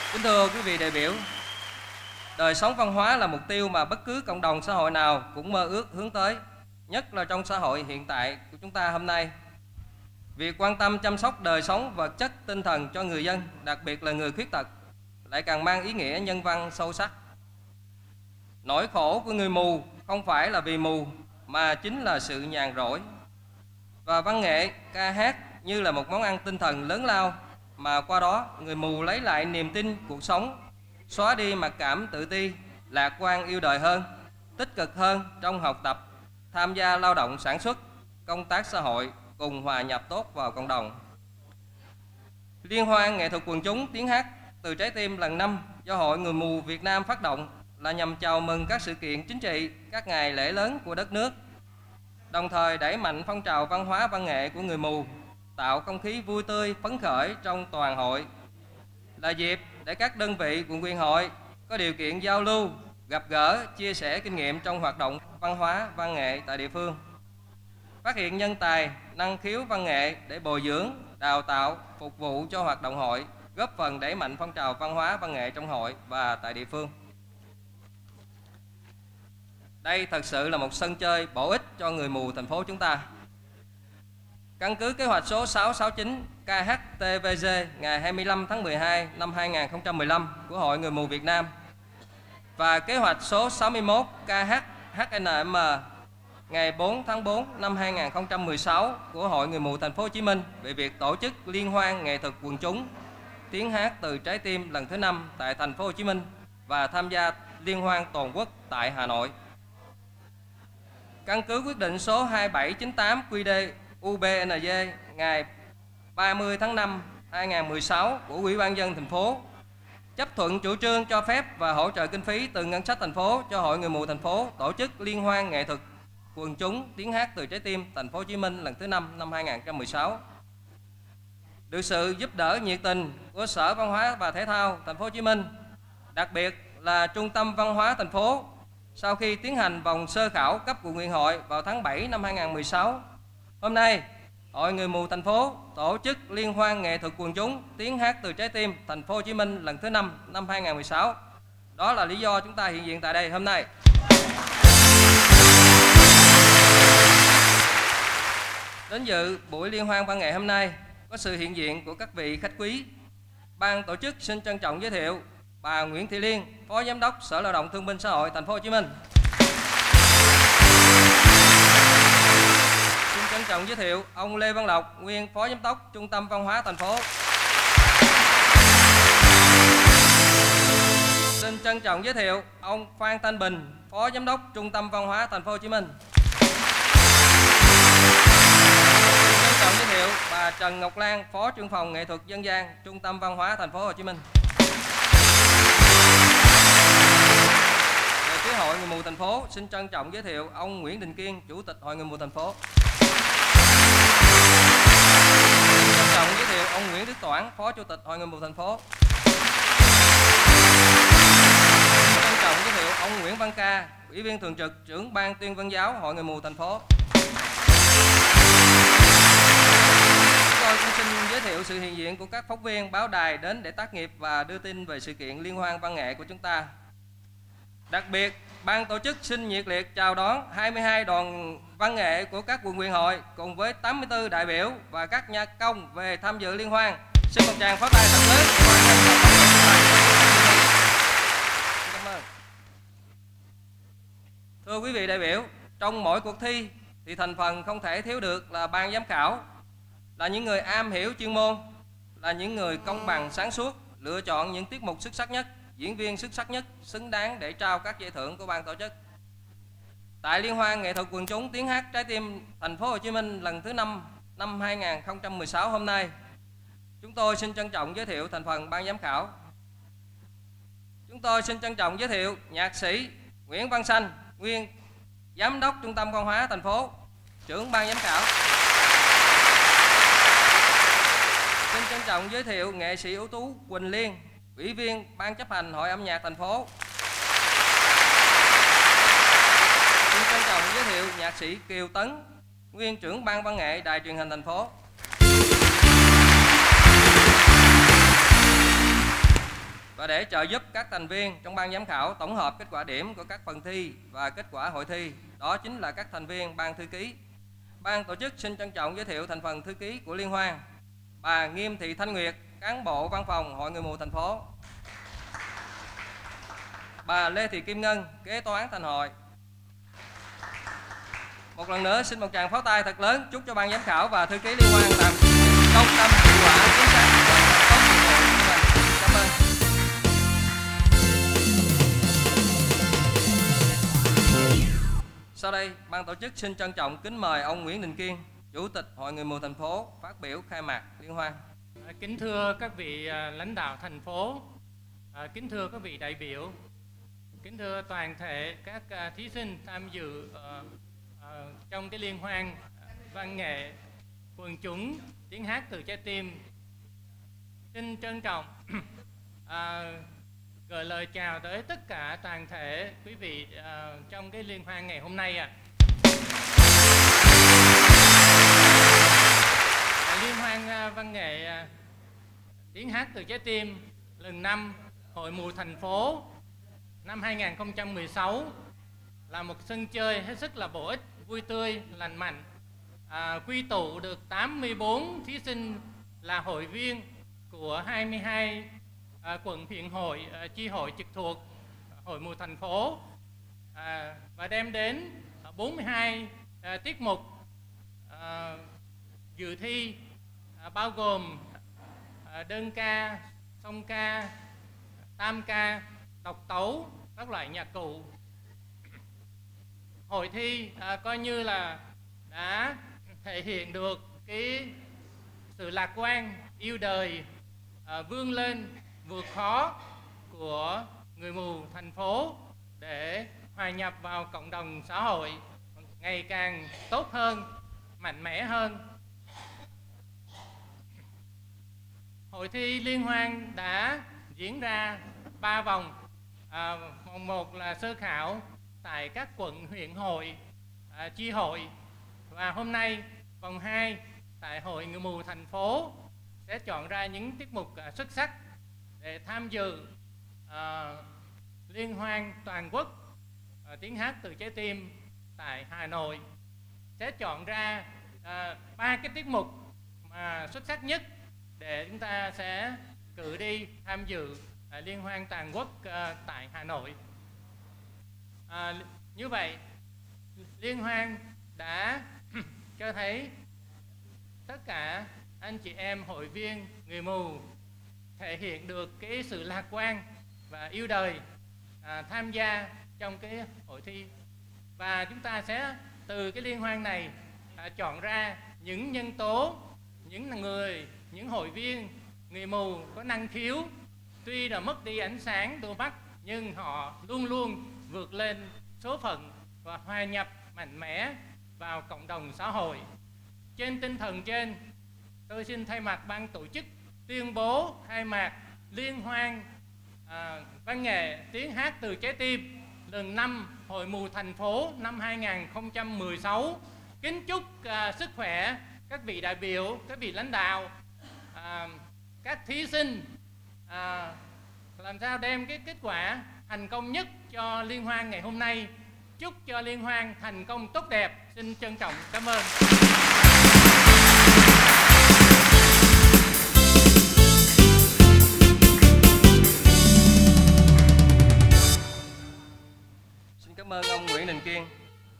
Kính thưa quý vị đại biểu, đời sống văn hóa là mục tiêu mà bất cứ cộng đồng xã hội nào cũng mơ ước hướng tới, nhất là trong xã hội hiện tại của chúng ta hôm nay. Việc quan tâm chăm sóc đời sống vật chất tinh thần cho người dân, đặc biệt là người khuyết tật, lại càng mang ý nghĩa nhân văn sâu sắc. Nỗi khổ của người mù không phải là vì mù mà chính là sự nhàn rỗi. Và văn nghệ, ca hát như là một món ăn tinh thần lớn lao mà qua đó người mù lấy lại niềm tin cuộc sống, xóa đi mặc cảm tự ti, lạc quan yêu đời hơn, tích cực hơn trong học tập, tham gia lao động sản xuất, công tác xã hội, cùng hòa nhập tốt vào cộng đồng. Liên hoan nghệ thuật quần chúng tiếng hát từ trái tim lần 5 do Hội Người mù Việt Nam phát động là nhằm chào mừng các sự kiện chính trị, các ngày lễ lớn của đất nước, đồng thời đẩy mạnh phong trào văn hóa văn nghệ của người mù, tạo không khí vui tươi phấn khởi trong toàn hội, là dịp để các đơn vị quận huyện hội có điều kiện giao lưu, gặp gỡ, chia sẻ kinh nghiệm trong hoạt động văn hóa văn nghệ tại địa phương, phát hiện nhân tài, năng khiếu văn nghệ để bồi dưỡng, đào tạo, phục vụ cho hoạt động hội, góp phần đẩy mạnh phong trào văn hóa văn nghệ trong hội và tại địa phương. Đây thật sự là một sân chơi bổ ích cho người mù thành phố chúng ta. Căn cứ kế hoạch số 669 KHTVG ngày 25 tháng 12 năm 2015 của Hội Người mù Việt Nam và kế hoạch số 61 KHHNM ngày 4 tháng 4 năm 2016 của Hội Người mù Thành phố Hồ Chí Minh về việc tổ chức liên hoan nghệ thuật quần chúng tiếng hát từ trái tim lần thứ 5 tại Thành phố Hồ Chí Minh và tham gia liên hoan toàn quốc tại Hà Nội. Căn cứ quyết định số 2798 QĐ UBND ngày 30 tháng 5 2016 của Ủy ban nhân dân thành phố chấp thuận chủ trương cho phép và hỗ trợ kinh phí từ ngân sách thành phố cho Hội Người mù thành phố tổ chức liên hoan nghệ thuật quần chúng tiếng hát từ trái tim Thành phố Hồ Chí Minh lần thứ 5 năm 2016. Được sự giúp đỡ nhiệt tình của Sở Văn hóa và Thể thao Thành phố Hồ Chí Minh, đặc biệt là Trung tâm Văn hóa thành phố, sau khi tiến hành vòng sơ khảo cấp quận huyện hội vào tháng 7 năm 2016, hôm nay Hội Người mù thành phố tổ chức liên hoan nghệ thuật quần chúng tiếng hát từ trái tim Thành phố Hồ Chí Minh lần thứ 5 năm 2016. Đó là lý do chúng ta hiện diện tại đây hôm nay. Đến dự buổi liên hoan văn nghệ hôm nay có sự hiện diện của các vị khách quý. Ban tổ chức xin trân trọng giới thiệu bà Nguyễn Thị Liên, Phó Giám đốc Sở Lao động Thương binh Xã hội Thành phố Hồ Chí Minh. Xin trân trọng giới thiệu ông Lê Văn Lộc, nguyên Phó Giám đốc Trung tâm Văn hóa thành phố. Xin trân trọng giới thiệu ông Phan Thanh Bình, Phó Giám đốc Trung tâm Văn hóa Thành phố Hồ Chí Minh. Xin trân trọng giới thiệu bà Trần Ngọc Lan, Phó trưởng phòng nghệ thuật dân gian Trung tâm Văn hóa Thành phố Hồ Chí Minh. Về phía Hội Người mù thành phố, xin trân trọng giới thiệu ông Nguyễn Đình Kiên, Chủ tịch Hội Người mù thành phố. Xin trân trọng giới thiệu ông Nguyễn Đức Toản, Phó Chủ tịch Hội Người mù thành phố. Xin trân trọng giới thiệu ông Nguyễn Văn Ca, Ủy viên thường trực, trưởng ban tuyên văn giáo Hội Người mù thành phố. Chúng tôi cũng xin giới thiệu sự hiện diện của các phóng viên báo đài đến để tác nghiệp và đưa tin về sự kiện liên hoan văn nghệ của chúng ta. Đặc biệt, ban tổ chức xin nhiệt liệt chào đón 22 đoàn văn nghệ của các quận huyện hội cùng với 84 đại biểu và các nhạc công về tham dự liên hoan. Xin một tràng pháo tay thật lớn. Cảm ơn. Thưa quý vị đại biểu, trong mỗi cuộc thi thì thành phần không thể thiếu được là ban giám khảo, là những người am hiểu chuyên môn, là những người công bằng sáng suốt, lựa chọn những tiết mục xuất sắc nhất, diễn viên xuất sắc nhất, xứng đáng để trao các giải thưởng của ban tổ chức. Tại liên hoan nghệ thuật quần chúng tiếng hát trái tim Thành phố Hồ Chí Minh lần thứ 5 năm 2016 hôm nay, chúng tôi xin trân trọng giới thiệu thành phần ban giám khảo. Chúng tôi xin trân trọng giới thiệu nhạc sĩ Nguyễn Văn Sanh, nguyên Giám đốc Trung tâm Văn hóa thành phố, trưởng ban giám khảo. Xin trân trọng giới thiệu nghệ sĩ ưu tú Quỳnh Liên, Ủy viên Ban chấp hành Hội âm nhạc thành phố. Xin trân trọng giới thiệu nhạc sĩ Kiều Tấn, nguyên trưởng ban văn nghệ Đài truyền hình thành phố. Và để trợ giúp các thành viên trong ban giám khảo tổng hợp kết quả điểm của các phần thi và kết quả hội thi, đó chính là các thành viên ban thư ký. Ban tổ chức xin trân trọng giới thiệu thành phần thư ký của liên hoan: bà Nghiêm Thị Thanh Nguyệt, cán bộ văn phòng Hội Người mù thành phố; bà Lê Thị Kim Ngân, kế toán thành hội. Một lần nữa xin một tràng pháo tay thật lớn chúc cho ban giám khảo và thư ký liên hoan làm công tâm, hiệu quả, chính xác và tốt nhiệm vụ của mình. Cảm ơn. Sau đây, ban tổ chức xin trân trọng kính mời ông Nguyễn Đình Kiên, Chủ tịch Hội Người mù thành phố phát biểu khai mạc liên hoan. Kính thưa các vị lãnh đạo thành phố, kính thưa các vị đại biểu, kính thưa toàn thể các thí sinh tham dự trong cái liên hoan văn nghệ quần chúng tiếng hát từ trái tim, xin trân trọng gửi lời chào tới tất cả toàn thể quý vị trong cái liên hoan ngày hôm nay Liên hoan văn nghệ tiếng hát từ trái tim lần 5 Hội Mù thành phố năm 2016 là một sân chơi hết sức là bổ ích, vui tươi, lành mạnh, quy tụ được 84 thí sinh là hội viên của 22 quận huyện hội, chi hội trực thuộc Hội Mù thành phố, và đem đến 42 tiết mục dự thi, bao gồm đơn ca, song ca, tam ca, độc tấu, các loại nhạc cụ. Hội thi coi như là đã thể hiện được cái sự lạc quan, yêu đời, vươn lên, vượt khó của người mù thành phố để hòa nhập vào cộng đồng xã hội ngày càng tốt hơn, mạnh mẽ hơn. Hội thi liên hoan đã diễn ra 3 vòng. Vòng 1 là sơ khảo tại các quận huyện hội, chi hội, và hôm nay vòng 2 tại Hội Người mù thành phố sẽ chọn ra những tiết mục xuất sắc để tham dự liên hoan toàn quốc tiếng hát từ trái tim tại Hà Nội. Sẽ chọn ra 3 cái tiết mục mà xuất sắc nhất để chúng ta sẽ cử đi tham dự liên hoan toàn quốc tại Hà Nội. Như vậy, liên hoan đã cho thấy tất cả anh chị em hội viên người mù thể hiện được cái sự lạc quan và yêu đời tham gia trong cái hội thi, và chúng ta sẽ từ cái liên hoan này chọn ra những nhân tố, những hội viên người mù có năng khiếu, tuy là mất đi ánh sáng đôi mắt nhưng họ luôn luôn vượt lên số phận và hòa nhập mạnh mẽ vào cộng đồng xã hội. Trên tinh thần trên, tôi xin thay mặt ban tổ chức tuyên bố khai mạc liên hoan văn nghệ tiếng hát từ trái tim lần 5 Hội Mù thành phố năm 2016. Kính chúc sức khỏe các vị đại biểu, các vị lãnh đạo, các thí sinh, làm sao đem cái kết quả thành công nhất cho liên hoan ngày hôm nay. Chúc cho liên hoan thành công tốt đẹp. Xin trân trọng cảm ơn. Xin cảm ơn ông Nguyễn Đình Kiên.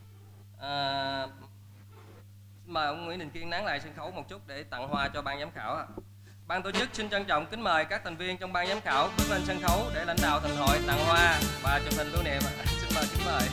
Mời ông Nguyễn Đình Kiên nán lại sân khấu một chút để tặng hoa cho ban giám khảo. Ban tổ chức xin trân trọng kính mời các thành viên trong ban giám khảo bước lên sân khấu để lãnh đạo thành hội tặng hoa và chụp hình lưu niệm. Xin mời, kính mời.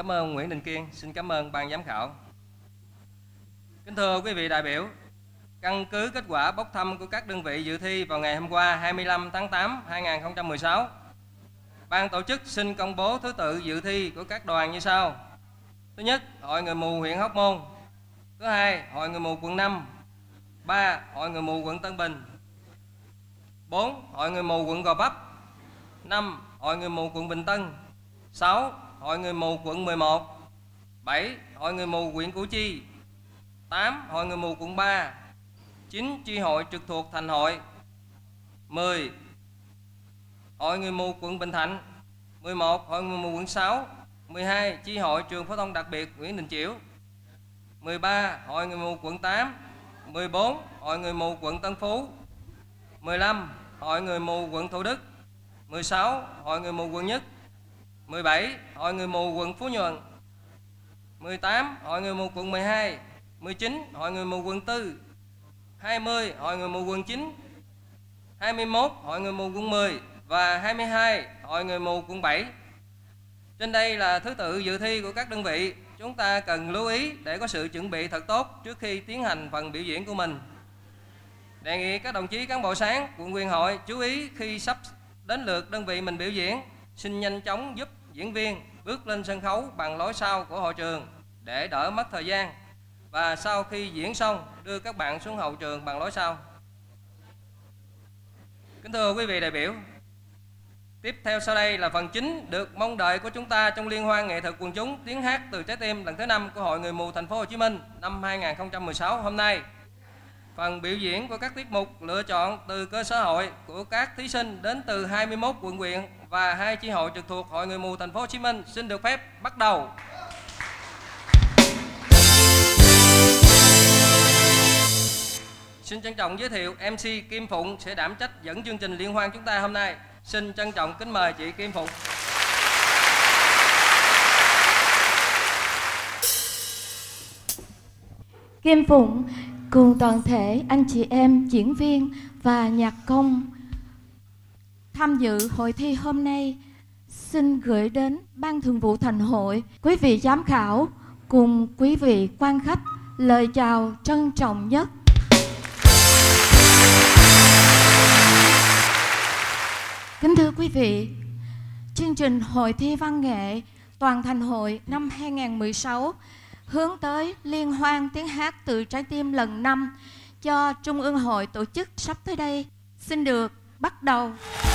Cảm ơn Nguyễn Đình Kiên, xin cảm ơn ban giám khảo. Kính thưa quý vị đại biểu, căn cứ kết quả bốc thăm của các đơn vị dự thi vào ngày hôm qua 25 tháng 8 2016, ban tổ chức xin công bố thứ tự dự thi của các đoàn như sau. Thứ nhất, Hội Người mù huyện Hóc Môn. Thứ hai, Hội Người mù quận 5. 3, Hội Người mù quận Tân Bình. 4, Hội Người mù quận Gò Vấp. 5, Hội Người mù quận Bình Tân. 6, Hội Người mù quận 11. 7, Hội Người mù huyện Củ Chi. 8, Hội Người mù quận 3. 9, chi hội trực thuộc thành hội. 10, Hội Người mù quận Bình Thạnh. 11, Hội Người mù quận 6. 12, chi hội trường phổ thông đặc biệt Nguyễn Đình Chiểu. 13, Hội Người mù quận 8. 14, Hội Người mù quận Tân Phú. 15, Hội Người mù quận Thủ Đức. 16, Hội Người mù quận Nhất. 17, Hội Người mù quận Phú Nhuận. 18, Hội Người mù quận 12. 19, Hội Người mù quận 4. 20, Hội Người mù quận 9. 21, Hội Người mù quận 10. Và 22, Hội Người mù quận 7. Trên đây là thứ tự dự thi của các đơn vị. Chúng ta cần lưu ý để có sự chuẩn bị thật tốt trước khi tiến hành phần biểu diễn của mình. Đề nghị các đồng chí cán bộ sáng, quận ủy hội chú ý khi sắp đến lượt đơn vị mình biểu diễn, xin nhanh chóng giúp diễn viên bước lên sân khấu bằng lối sau của hội trường để đỡ mất thời gian. Và sau khi diễn xong, đưa các bạn xuống hậu trường bằng lối sau. Kính thưa quý vị đại biểu, tiếp theo sau đây là phần chính được mong đợi của chúng ta trong Liên hoan nghệ thuật quần chúng tiếng hát từ trái tim lần thứ 5 của Hội Người mù Thành phố Hồ Chí Minh năm 2016 hôm nay. Phần biểu diễn của các tiết mục lựa chọn từ cơ sở hội của các thí sinh đến từ 21 quận huyện và 2 chi hội trực thuộc Hội Người mù Thành phố Hồ Chí Minh xin được phép bắt đầu. Xin trân trọng giới thiệu MC Kim Phụng sẽ đảm trách dẫn chương trình liên hoan chúng ta hôm nay. Xin trân trọng kính mời chị Kim Phụng. Kim Phụng cùng toàn thể anh chị em diễn viên và nhạc công tham dự hội thi hôm nay xin gửi đến Ban Thường vụ Thành hội, quý vị giám khảo cùng quý vị quan khách lời chào trân trọng nhất. Kính thưa quý vị, chương trình Hội thi văn nghệ Toàn Thành hội năm 2016 hướng tới Liên hoan tiếng hát từ trái tim lần 5 do Trung ương Hội tổ chức sắp tới đây xin được bắt đầu.